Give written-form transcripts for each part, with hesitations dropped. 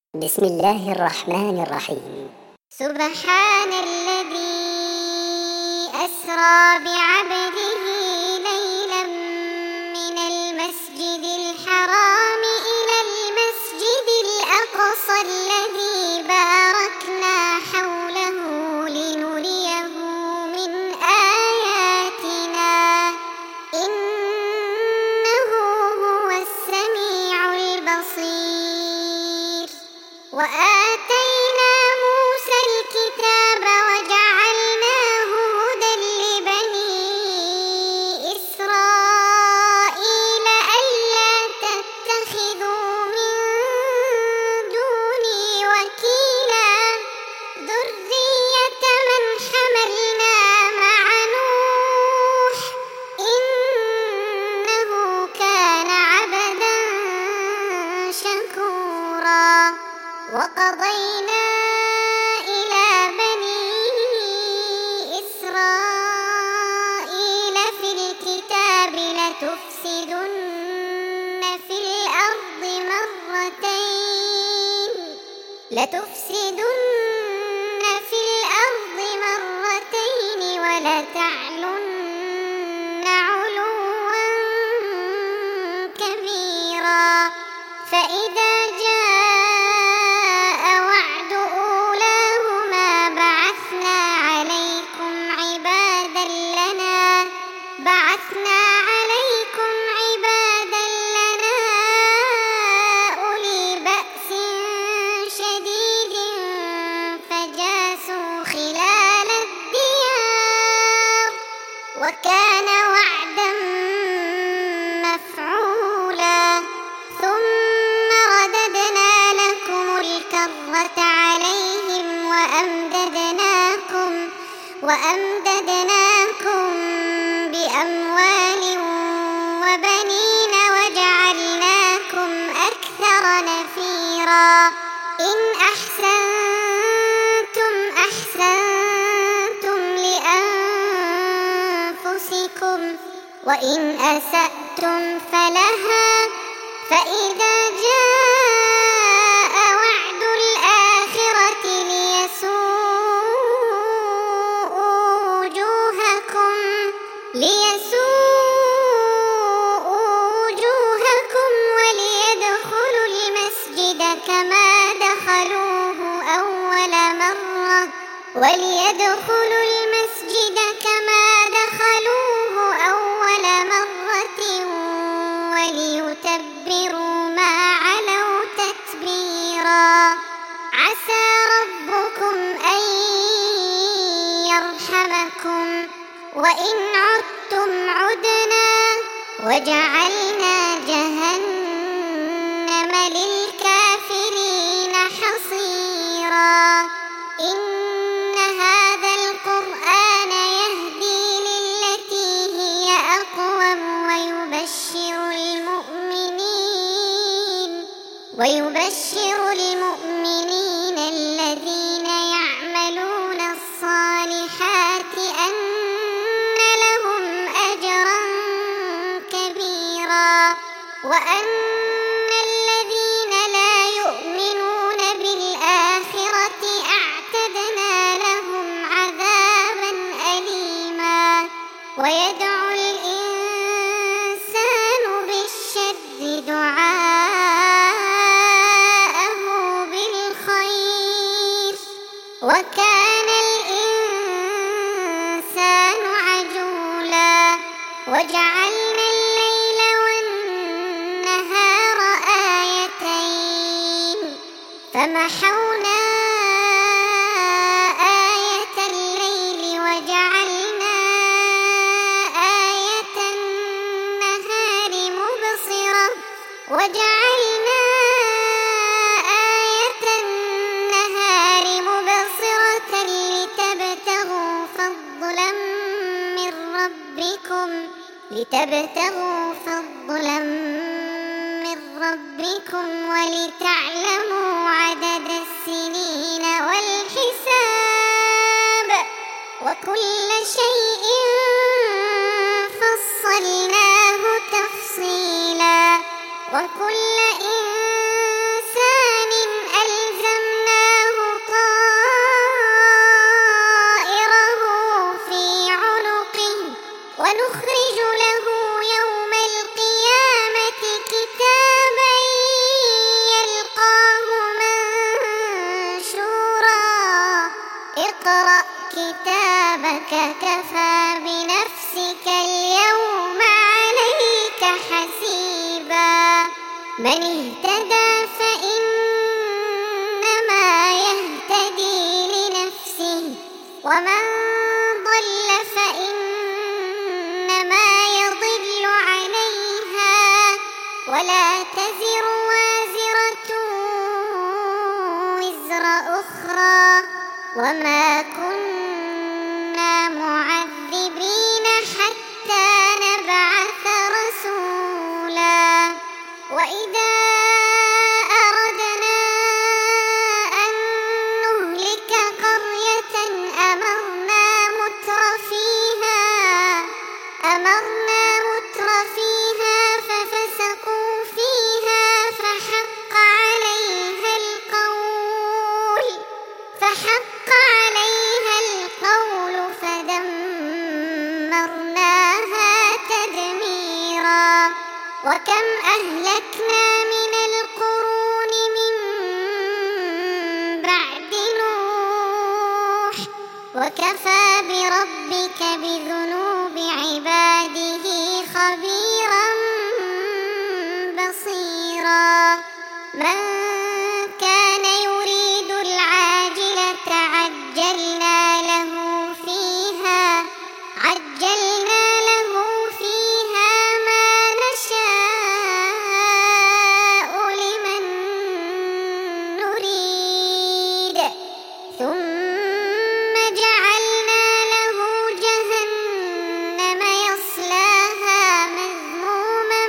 بسم الله الرحمن الرحيم. سبحان الذي أسرى بعبده ليلا من المسجد الحرام إلى المسجد الأقصى الذي باركنا حوله لنريه من آياتنا إنه هو السميع البصير. وآتينا موسى الكتاب وجعلناه هدى لبني إسرائيل ألا تتخذوا من دوني وكيلا ذرية من حملنا مع نوح إنه كان عبدا شكورا. وقضينا إلى بني إسرائيل في الكتاب لتفسدن في الأرض مرتين ولتعلن علوا كبيرا. فإذا جاء وعد أولاهما بعثنا عليكم عبادا لنا أولي بأس شديد فجاسوا خلال الديار وكان وعدا مفعولا. ثم رددنا لكم الكرة عليهم وأمددناكم بأموال وبنين وجعلناكم أكثر نفيرا. إن أحسنتم لأنفسكم وإن أسأتم فلها. فإذا جاء وعد الآخرة ليسوءوا وجوهكم وليدخلوا المسجد كما دخلوه أول مرة وليتبروا ما علوا تتبيرا. عسى ربكم أن يرحمكم وإن عدتم عدنا وجعلنا جهنم للكافرين حصيرا. إن هذا القرآن يهدي للتي هي أقوم ويبشر المؤمنين الذين يعملون الصالحات أن لهم أجرا كبيرا وأن الذين لا يؤمنون بالآخرة أعتدنا لهم عذابا أليما. ويدعو الإنسان بالشر دعاءه بالخير وكان الإنسان عجولا. وجعلنا الليل والنهار آيتين فمحونا آية الليل وجعلنا آية النهار مبصرة لتبتغوا فضلا من ربكم ولتعلموا عدد السنين والحساب وكل شيء فصلناه تفصيلا. وكل إنسان ألزمناه ربك كفى بنفسك اليوم عليك حسيبا من اهتدى فإنما يهتدي لنفسه ومن ضل فإنما يضل عليها ولا تزر وازرة وزر أخرى وما كنا معذبين حتى نبعث رسولا وإذا أردنا أن نهلك قرية أمرنا متر فيها ففسقوا فيها فحق عليها القول فدمرناها تدميرا وكم أهلكنا من القرون من بعد نوح وكفى بربك بذنوب عباده خبيرا بصيرا من كان يريد العاجلة عجلنا له فيها ما نشاء لمن نريد ثم جعلنا له جهنم يصلاها مذموما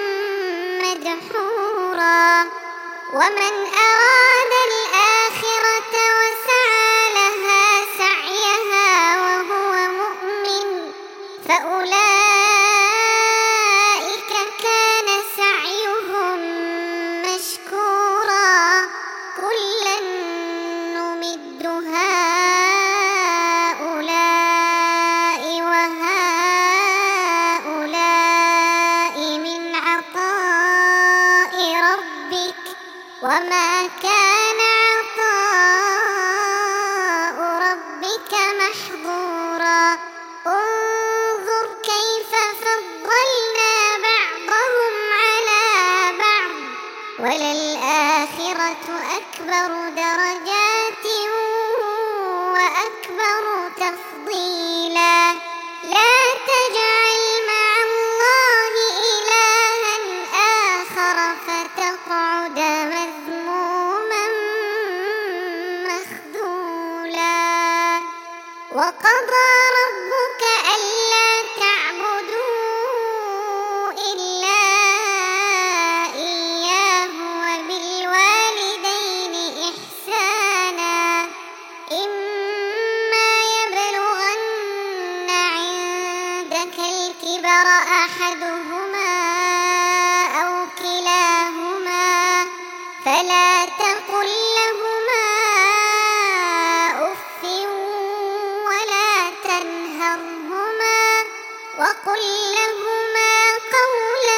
مدحورا ومن أراد الآخرة وسعى لها سعيها وهو مؤمن فأولئك كان سعيهم مشكورا كلا نمد هؤلاء وهؤلاء من عطاء ربك وما كان عطاء ربك محظورا انظر كيف فضلنا بعضهم على بعض وللآخرة أكبر درجات وأكبر تفضيلا لا تجعل مع الله إلها آخر فتقعد مذموما مخذولا وقضى ربك ألا تعبدوا إلا إياه وبالوالدين إحسانا إما يبلغن عندك الكبر أحدهما أو كلاهما فلا تقل لهما أف ولا تنهرهما وقل لهما قولا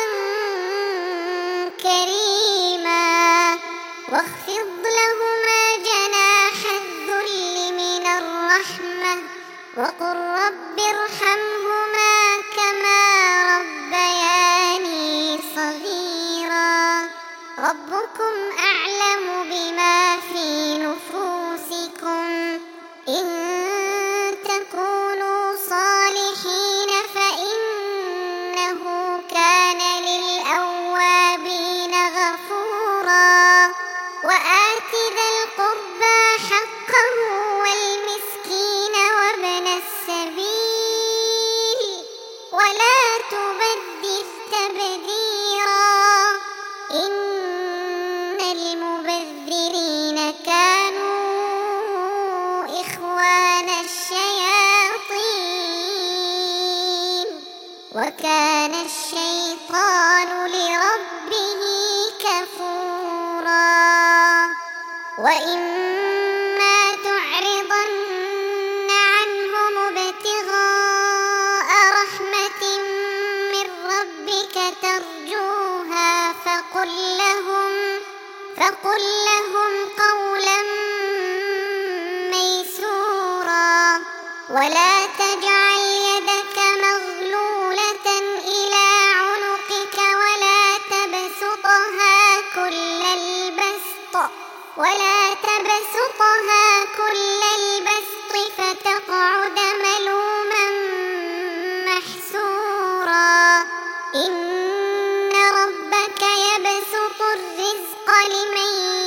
كريما واخفض لهما جناح الذل من الرحمة وقل رب ارحمهما كما ربياني صغيرا ربكم أعلم بما في نفوسكم إن تكونوا صالحين فإنه كان للأوابين غفورا وآت ذا القربى حقه والمسكين وابن السبيل ولا تبذر تبذيرا إن المبذرين كانوا إخوان الشياطين وكان الشيطان لربه كفورا وإما تعرضن عنهم ابتغاء رحمة من ربك ترجوها فقل لهم قولا ميسورا ولا تجعل ولا تبسطها كل البسط فتقعد ملوما محسورا إن ربك يبسط الرزق لمن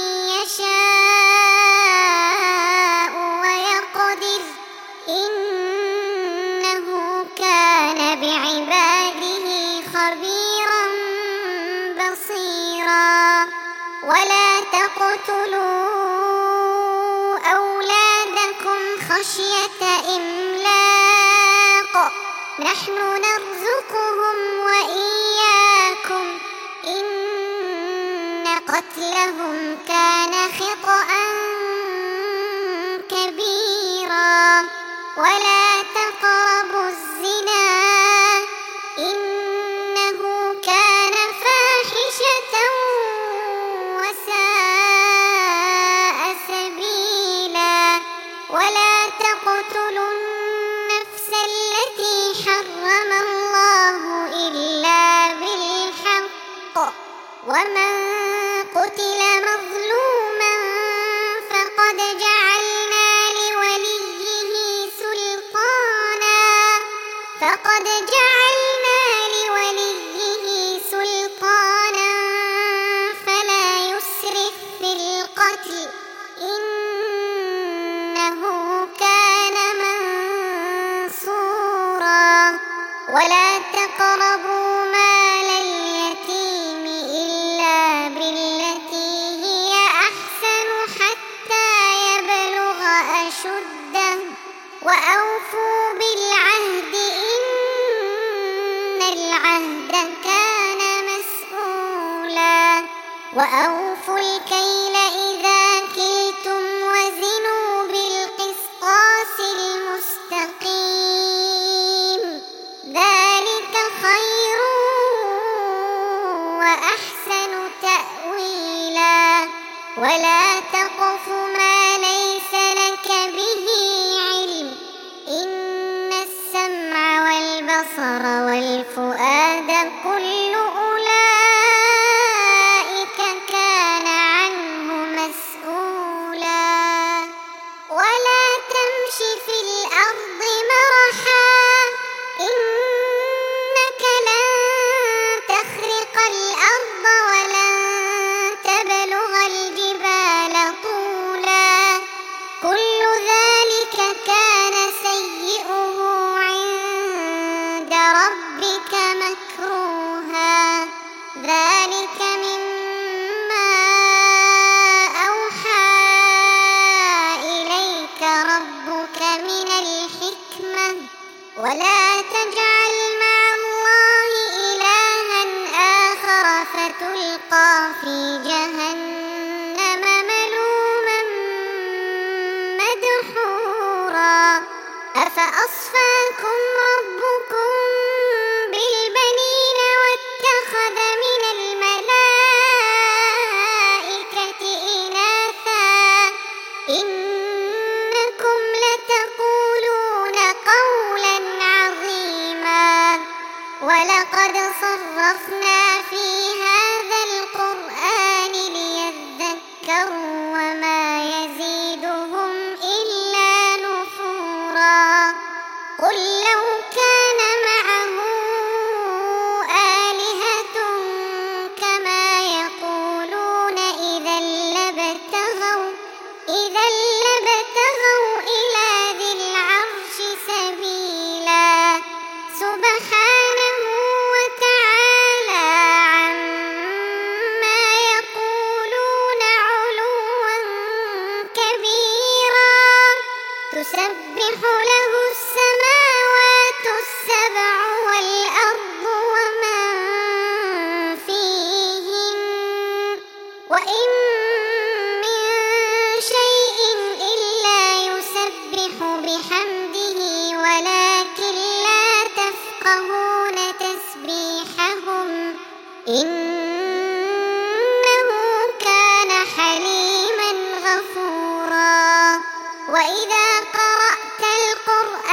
يشاء ويقدر إنه كان بعباده خبيرا بصيرا ولا تقتلوا أولادكم خشية إملاق نحن نرزقهم وإياكم إن قتلهم كان خطأ كبيرا ولا تقربوا الزنا إنه كان فاحشة وساء سبيلا ولا تقتلوا النفس التي حرم الله إلا بالحق ومن قتل مظلوما فقد جعلنا لوليه سلطانا فلا يسرف في القتل إنه كان منصورا ولا تقربوا مال اليتيم إلا بالتي هي أحسن حتى يبلغ أشده وأوفوا بالعهد إن العهد كان مسؤولا وأوفوا الكيل إذا كلتم وزنوا بالقسطاس المستقيم ذلك خير وأحسن تأويلا ولا تقف ما ليس لك به علم إن السمع والبصر والفؤاد كل أولئك كان عنه مسؤولا ولا تمش في الأرض مرحا إنك لن تخرق الأرض ولن تبلغ الجبال طولا كل ذلك كان سيئه عند ربك مكروها ذلك مما أوحى إليك ربك من الحكمة ولا تجعل مع الله إلها آخر فتلقى في جهنم ملوما مدحورا أفأصفاكم ربكم بالبنين واتخذ من الملائكة إناثا إنكم لتقولون قولا عظيما ولقد صرفنا في هذا القرآن ليذكروا وما يزيدهم إلا نفورا قل لو كان معه آلهة كما يقولون إذا لابتغوا إلى ذي العرش سبيلا سبحانه وتعالى عما يقولون علوا كبيرا تسبح له السماوات السبع والأرض ومن فيهن وإن من شيء إلا يسبح بحمده ولكن لا تفقهون تسبيحهم إنه كان حليما غفورا وإذا قرأت القرآن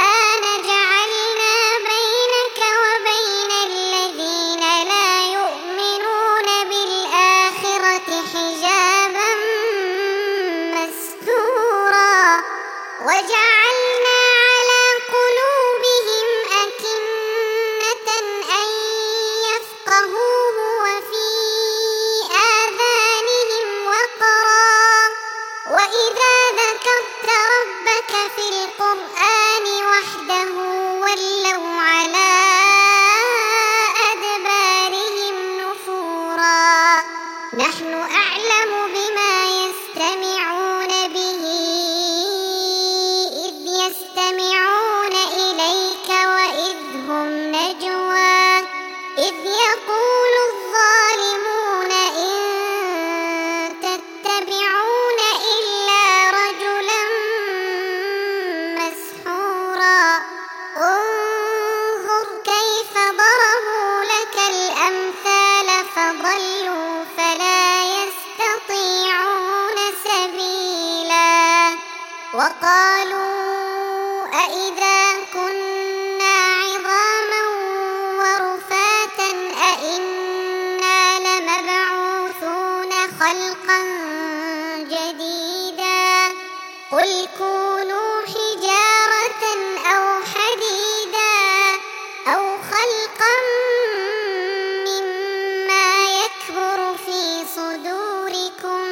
جاءك في القرآن وحده ولوا على أدبارهم نفورا نحن أعلم بما يستمعون به إذ يستمعون إليك وإذ هم نجوى إذ يقول الظالمون إن تتبعون إلا رجلا مسحورا انظر كيف ضربوا لك الأمثال فضلوا فلا يستطيعون سبيلا وقالوا أإذا كنا عظاما ورفاتا أإنا لمبعوثون خلقا جديدا قل كونوا حجارة أو حديدا أو خلقا مما يكبر في صدوركم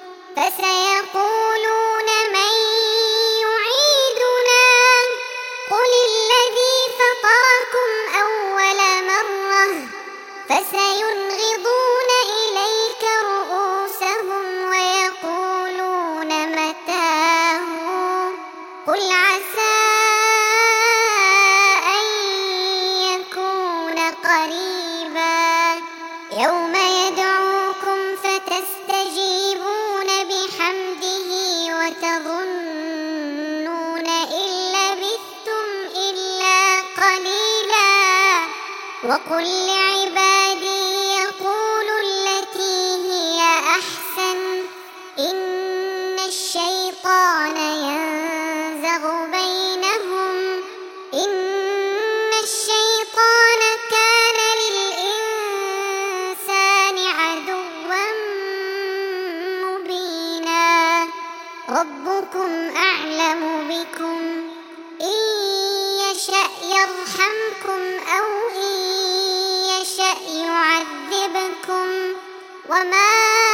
فسيقولون من يعيدنا قل الذي فطركم أول مرة فسينغضون إليك رؤوسهم ويقولون متاه قل عسى أن يكون قريبا يوم يدعوكم فتستجيبون بحمده وتظنون إن لبثتم إلا قليلا وقل لعبادي يقولوا التي هي أحسن إن الشيطان ينزغ بينهم إن الشيطان كان للإنسان عدوا مبينا ربكم أعلم بكم إن يشأ يرحمكم أو إن يشأ يعذبكم وما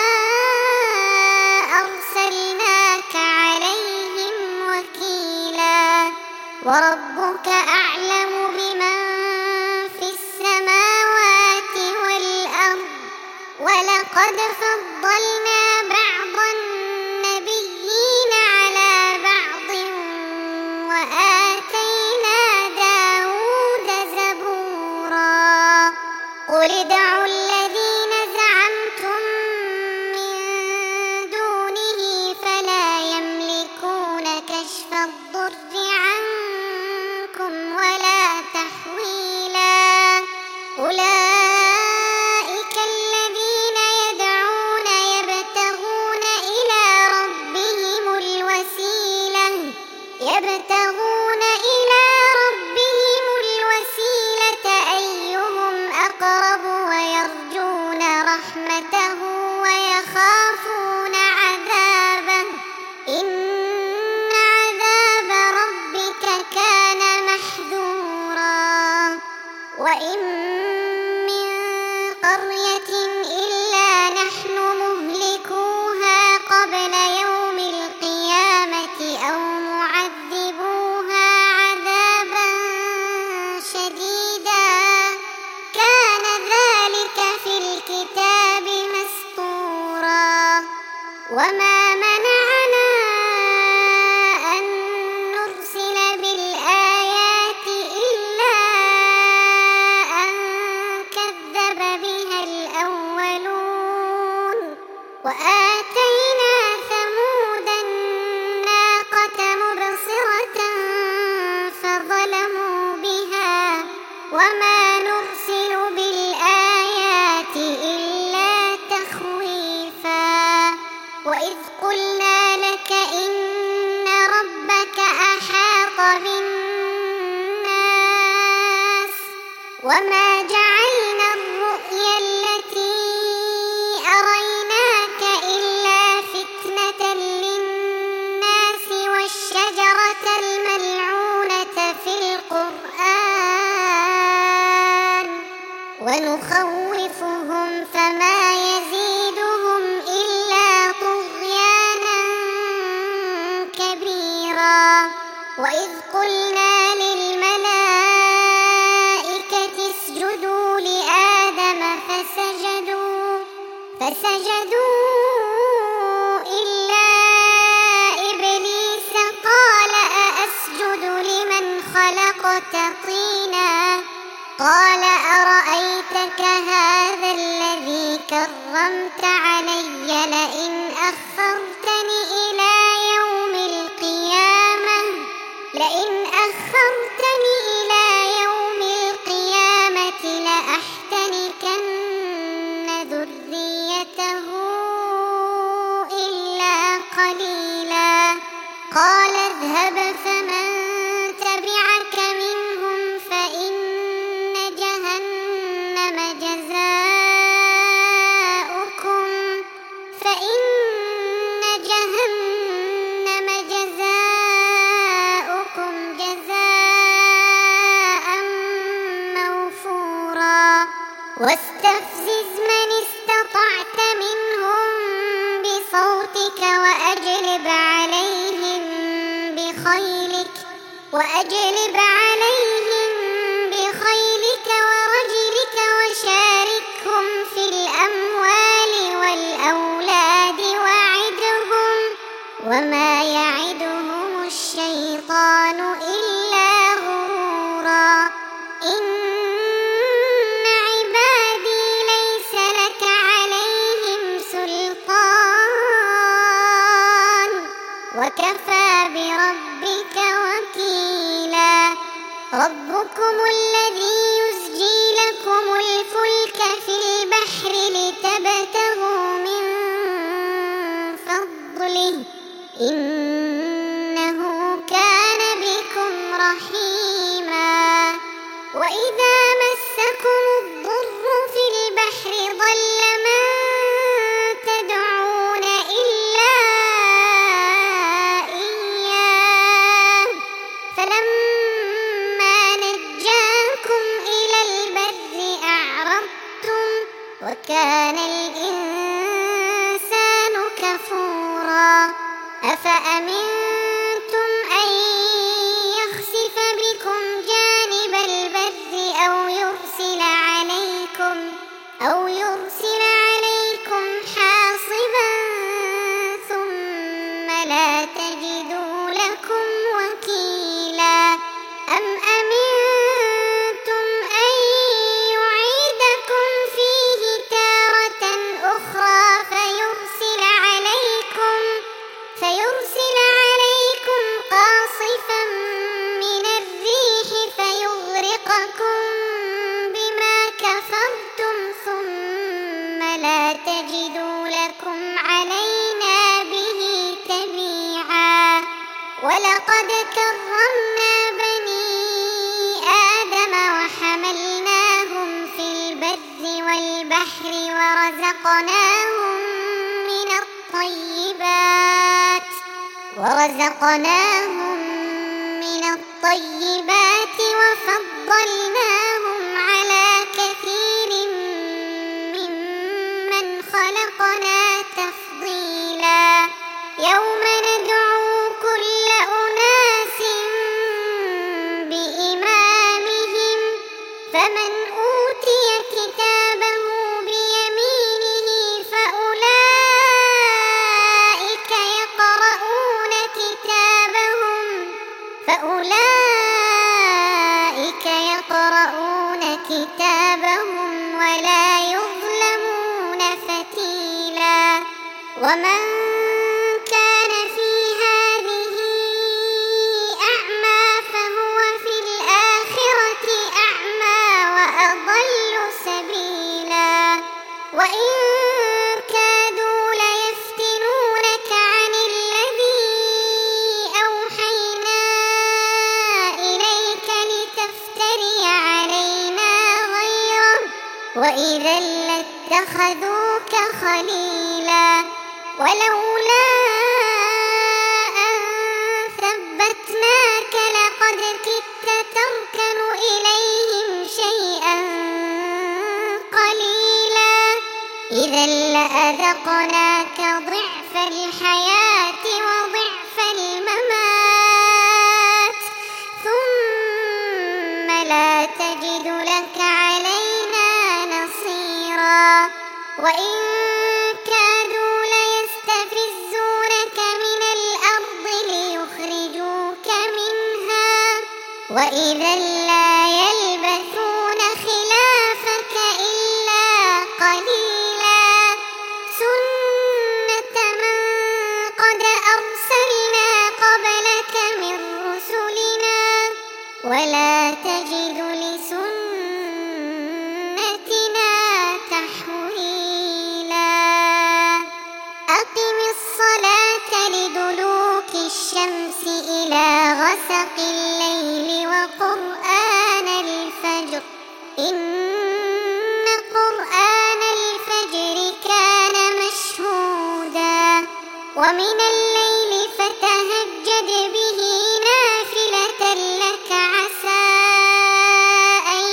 أرسلناك عليهم وكيلا وربك أعلم بمن في السماوات والأرض ولقد فضلنا بعض النبيين على بعض وآتينا داود زبورا قل ادعوا الذين زعمتم من دونه فلا يملكون كشف الضر عنكم ولا تحويلا أولئك الذين يدعون يبتغون إلى ربهم الوسيلة أيهم أقرب ويرجون رحمته ويخافون عذابه إن عذاب ربك كان محذورا وإن من قرية إلا نحن مهلكوها قبل يوم القيامة أو معذبوها عذابا شديدا كان ذلك في الكتاب مسطورا وما منعنا أن نرسل بالآيات إلا أن كذب بها الأولون وآتينا ثمود الناقة مبصرة فظلموا بها وما نرسل بالآيات إلا تخويفا وإذ قلنا لك إن ربك أحاط بالناس وما جعلنا الرؤيا التي أريناك إلا فتنة للناس والشجرة الملعونة في القرآن ونخوفهم فما يزيدهم إلا طغيانا كبيرا خبيرا وإذ قلنا للملائكة اسجدوا لآدم فسجدوا إلا إبليس قال أأسجد لمن خلقت طينا قال أرأيتك هذا الذي كرمت علي لئن أخرتني إلى يوم القيامة لأحتنكن ذريته إلا قليلا قال اذهب فمن تبعك منهم فإن جهنم جزاؤكم جزاء موفورا واستفزز من استطعت منهم بصوتك وأجلب عليهم بخيلك ورجلك وشاركهم في الأموال والأولاد وعدهم وما يعدهم الشيطان إلا غرورا إن عبادي ليس لك عليهم سلطان وكفى بربك وكيلا ربكم الذي يزجي لكم الفلك في البحر لتبتغوا من فضله إنه كان بكم رحيما وإذا مسكم الضر في البحر ضل من تدعون إلا إياه فلما نجاكم إلى البر أعرضتم وكان الإنسان كفورا أفأمنتم أن يخسف بكم جانب البر أو يرسل عليكم حاصبا ثم لا تجدوا لكم وكيلا أم أمنتم أن يعيدكم فيه تارة أخرى فيرسل عليكم قاصفا من الريح فيغرقكم بما كفرتم ثم لا تجدوا لكم علينا به تبيعا ولقد كرمنا بني آدم وحملناهم في البر والبحر ورزقناهم من الطيبات وفضلناهم على كثير ممن خلقنا تفضيلا يوم ندعو كل أناس بإمامهم فمن أوتي كتابه بيمينه فأولئك يقرؤون كتابهم ولا يظلمون فتيلا ومن كان في هذه أعمى فهو في الآخرة أعمى وأضل سبيلا وإن كادوا ليفتنونك عن الذي أوحينا إليك لتفتري علينا غيره وإذا لاتخذوك خليلا ولولا أن ثبتناك لقد كدت تركن إليهم شيئا قليلا إذا لأذقناك ضعف الحياة وضعف الممات وإذا لا يلبثون خلافك إلا قليلا سنة من قد أرسلنا قبلك من رسلنا ولا تجد لسنتنا تحويلا أقم الصلاة لدلوك الشمس إلى غسق الليل وقرآن الفجر إن قرآن الفجر كان مشهودا ومن الليل فتهجد به نافلة لك عسى أن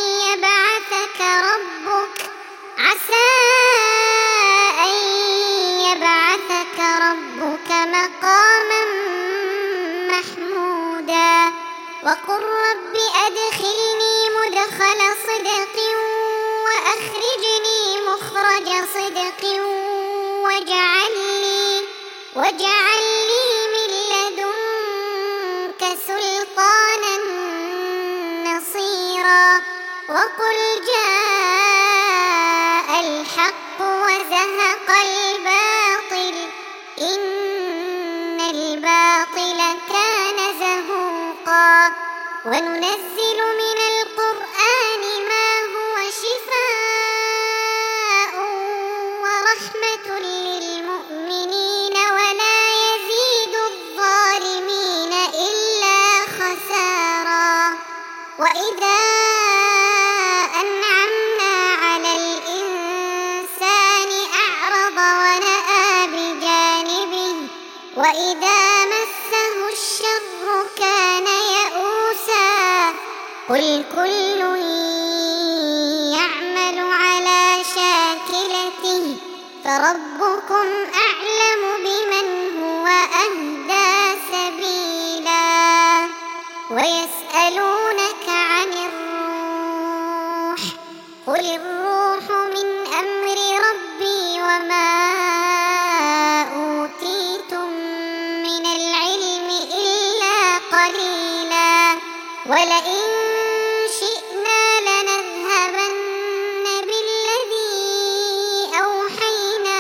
يبعثك ربك مقاما محمودا وقل رب أدخلني مدخل صدق وأخرجني مخرج صدق واجعل لي من لدنك سلطانا نصيرا وقل جاء الحق وزهق الباطل إن الباطل كان زهوقا وننزل من القرآن ما هو شفاء ورحمة للمؤمنين ولا يزيد الظالمين إلا خسارا وإذا أنعمنا على الإنسان أعرض ونأى بجانبه وإذا مسه الشر كان يئوسا قل كل يعمل على شاكلته فربكم أعلم بمن هو أهدى سبيلا ويسألونك عن الروح قل الروح من أمر ربي وما أوتيتم من العلم إلا قليلا ولئن شئنا لنذهبن بالذي أوحينا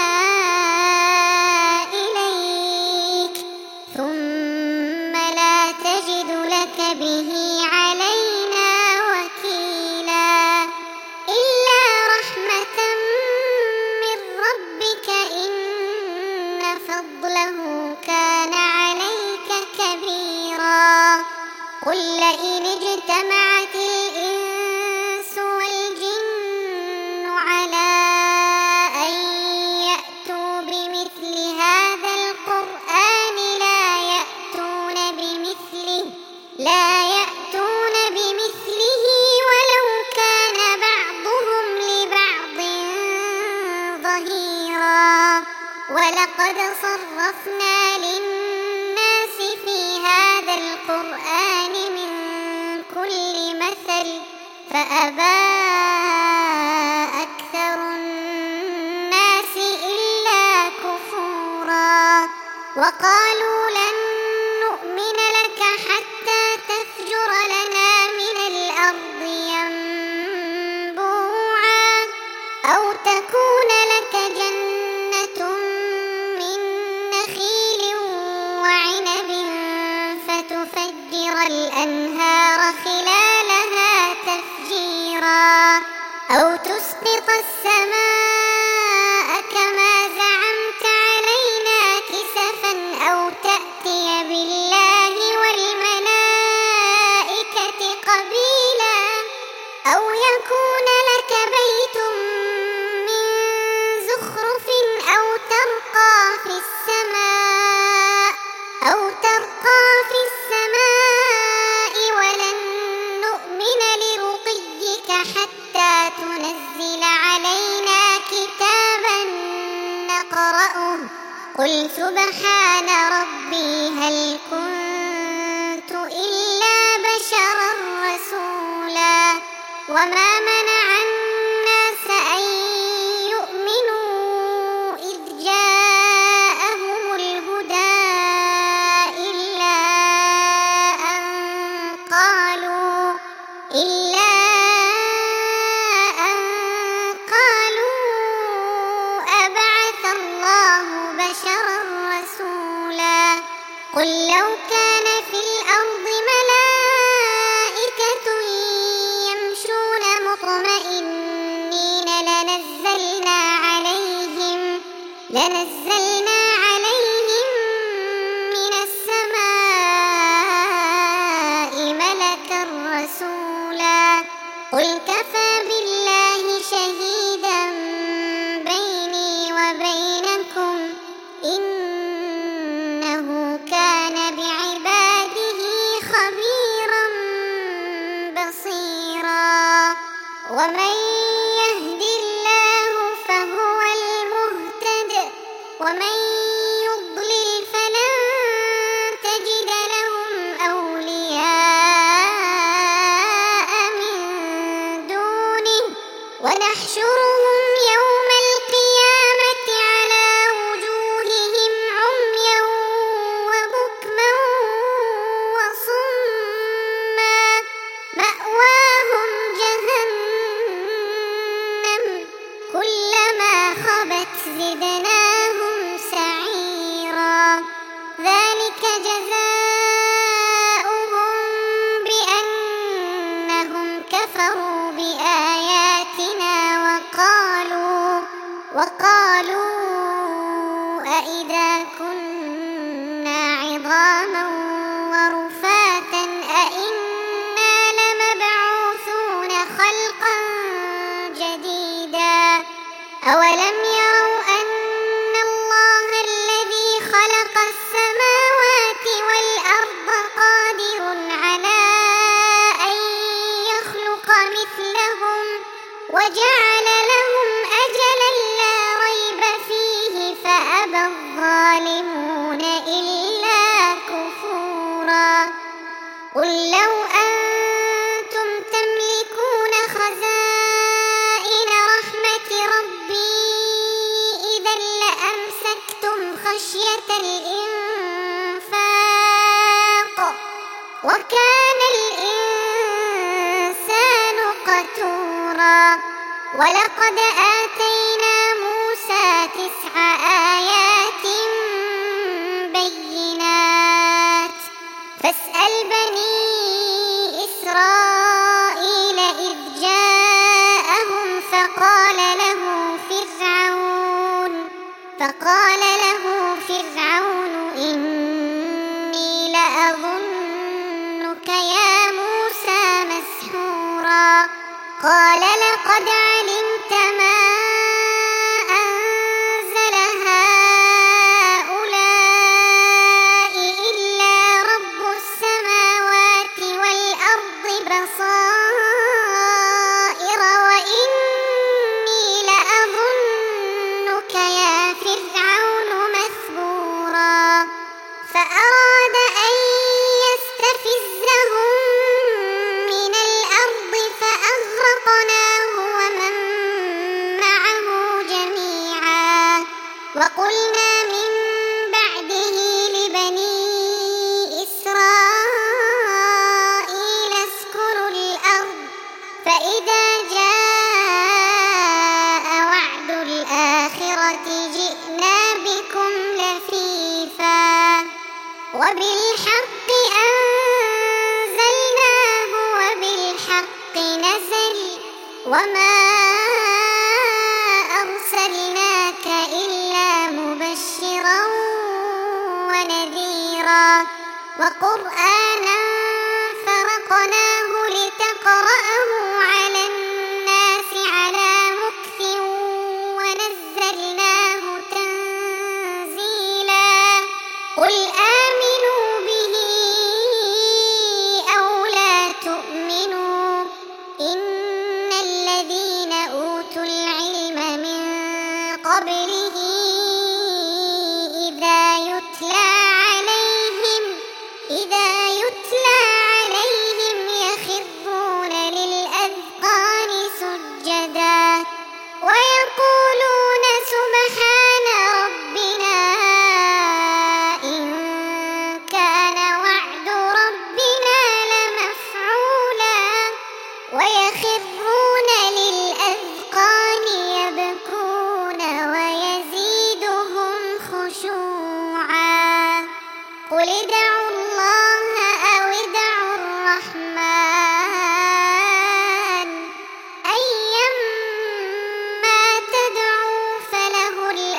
إليك ثم لا تجد لك به علينا وكيلا إلا رحمة من ربك إن فضله كان عليك كبيرا قل لئن اجتمعت الإنس والجن على أن يأتوا بمثل هذا القرآن لا يأتون بمثله ولو كان بعضهم لبعض ظهيرا ولقد صرفنا للناس في هذا القرآن من كل مثل فأبى أكثر الناس إلا كفورا وقالوا لن نؤمن لك حتى تفجر لنا من الأرض ينبوعا أو تكون لك جنة من نخيل وعنب فتفجر الأنهار خلالها تفجيرا أو تسقط السماء كما زعمت علينا كسفا أو تأتي بالله والملائكة قبيلا أو يكون لك بيت من زخرف أو ترقى في السماء ولن نؤمن لرقيك حتى تنزل علينا كتابا نقرأه قل سبحان ربي هل كنت إلا بشرا رسولا وما منع الناس أن يؤمنوا إذ جاءهم الهدى إلا أن قالوا قل لو كان في الأرض ملائكة يمشون مطمئنين لنزلنا عليهم من السماء ملكا رسولا قل كفى بالله شهيدا بيني وبينكم إنه كان بعباده خبيرا بصيرا ومن يهد الله فهو المهتد ومن يضلل فلن تجد لهم أولياء من دونه ونحشرهم يوم القيامة على وجوههم عميا وبكما وصما مأواهم جهنم كلما خبت زدناهم سعيرا ذلك جزاؤهم بأنهم كفروا بآياتنا وقالوا أإذا كنا عظاما ورفاتا أإنا لمبعوثون خلقا جديدا أولم يروا أن الله الذي خلق السماوات والأرض قادر على أن يخلق مثلهم وجعل لهم أجلا لا ريب فيه فأبى الظالمون إلا كفورا قل لو أنتم تملكون خزائن رحمة ربي إذا لأمسكتم خشية الإنفاق وكان الإنسان قتورا ولقد آتينا موسى 9 آيات بينات فاسأل بني إسرائيل إذ جاءهم فقال له فرعون إني لأظنك يا موسى مسحورا قال لقد علمت ما أنزل هؤلاء إلا رب السماوات والأرض بصائر وإني لأظنك يا فرعون مثبورا فأراد أن يستفزهم من الأرض فأغرقناه ومن معه جميعا وقلنا من بعده لبني إسرائيل اسكنوا الأرض فإذا جاء وعد الآخرة جئنا بكم لفيفا وبالحق أنزلناه وبالحق نزل وما أرسلناك إلا مبشرا ونذيرا وقرآنا فرقناه لتقرأه على الناس على مكث ونزلناه تنزيلا قل آمنوا به أو لا تؤمنوا إن الذين أوتوا العلم من قبله إذا يتلى عليهم يخرون للأذقان قل ادعوا الله أو ادعوا الرحمن أيما تدعوا فله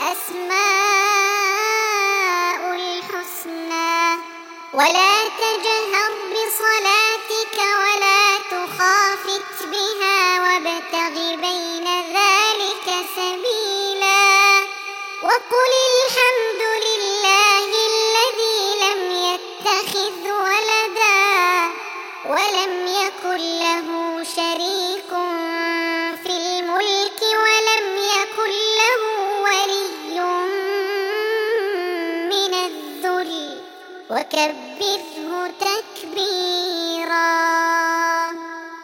الأسماء الحسنى ولا تجهر بصلاتك ولا تخافت بها وابتغ بين ذلك سبيلا وقل الحمد لله الذي لم يتخذ ولدا ولم يكن له شريك في الملك ولم يكن له ولي من الذل وكبره تكبيرا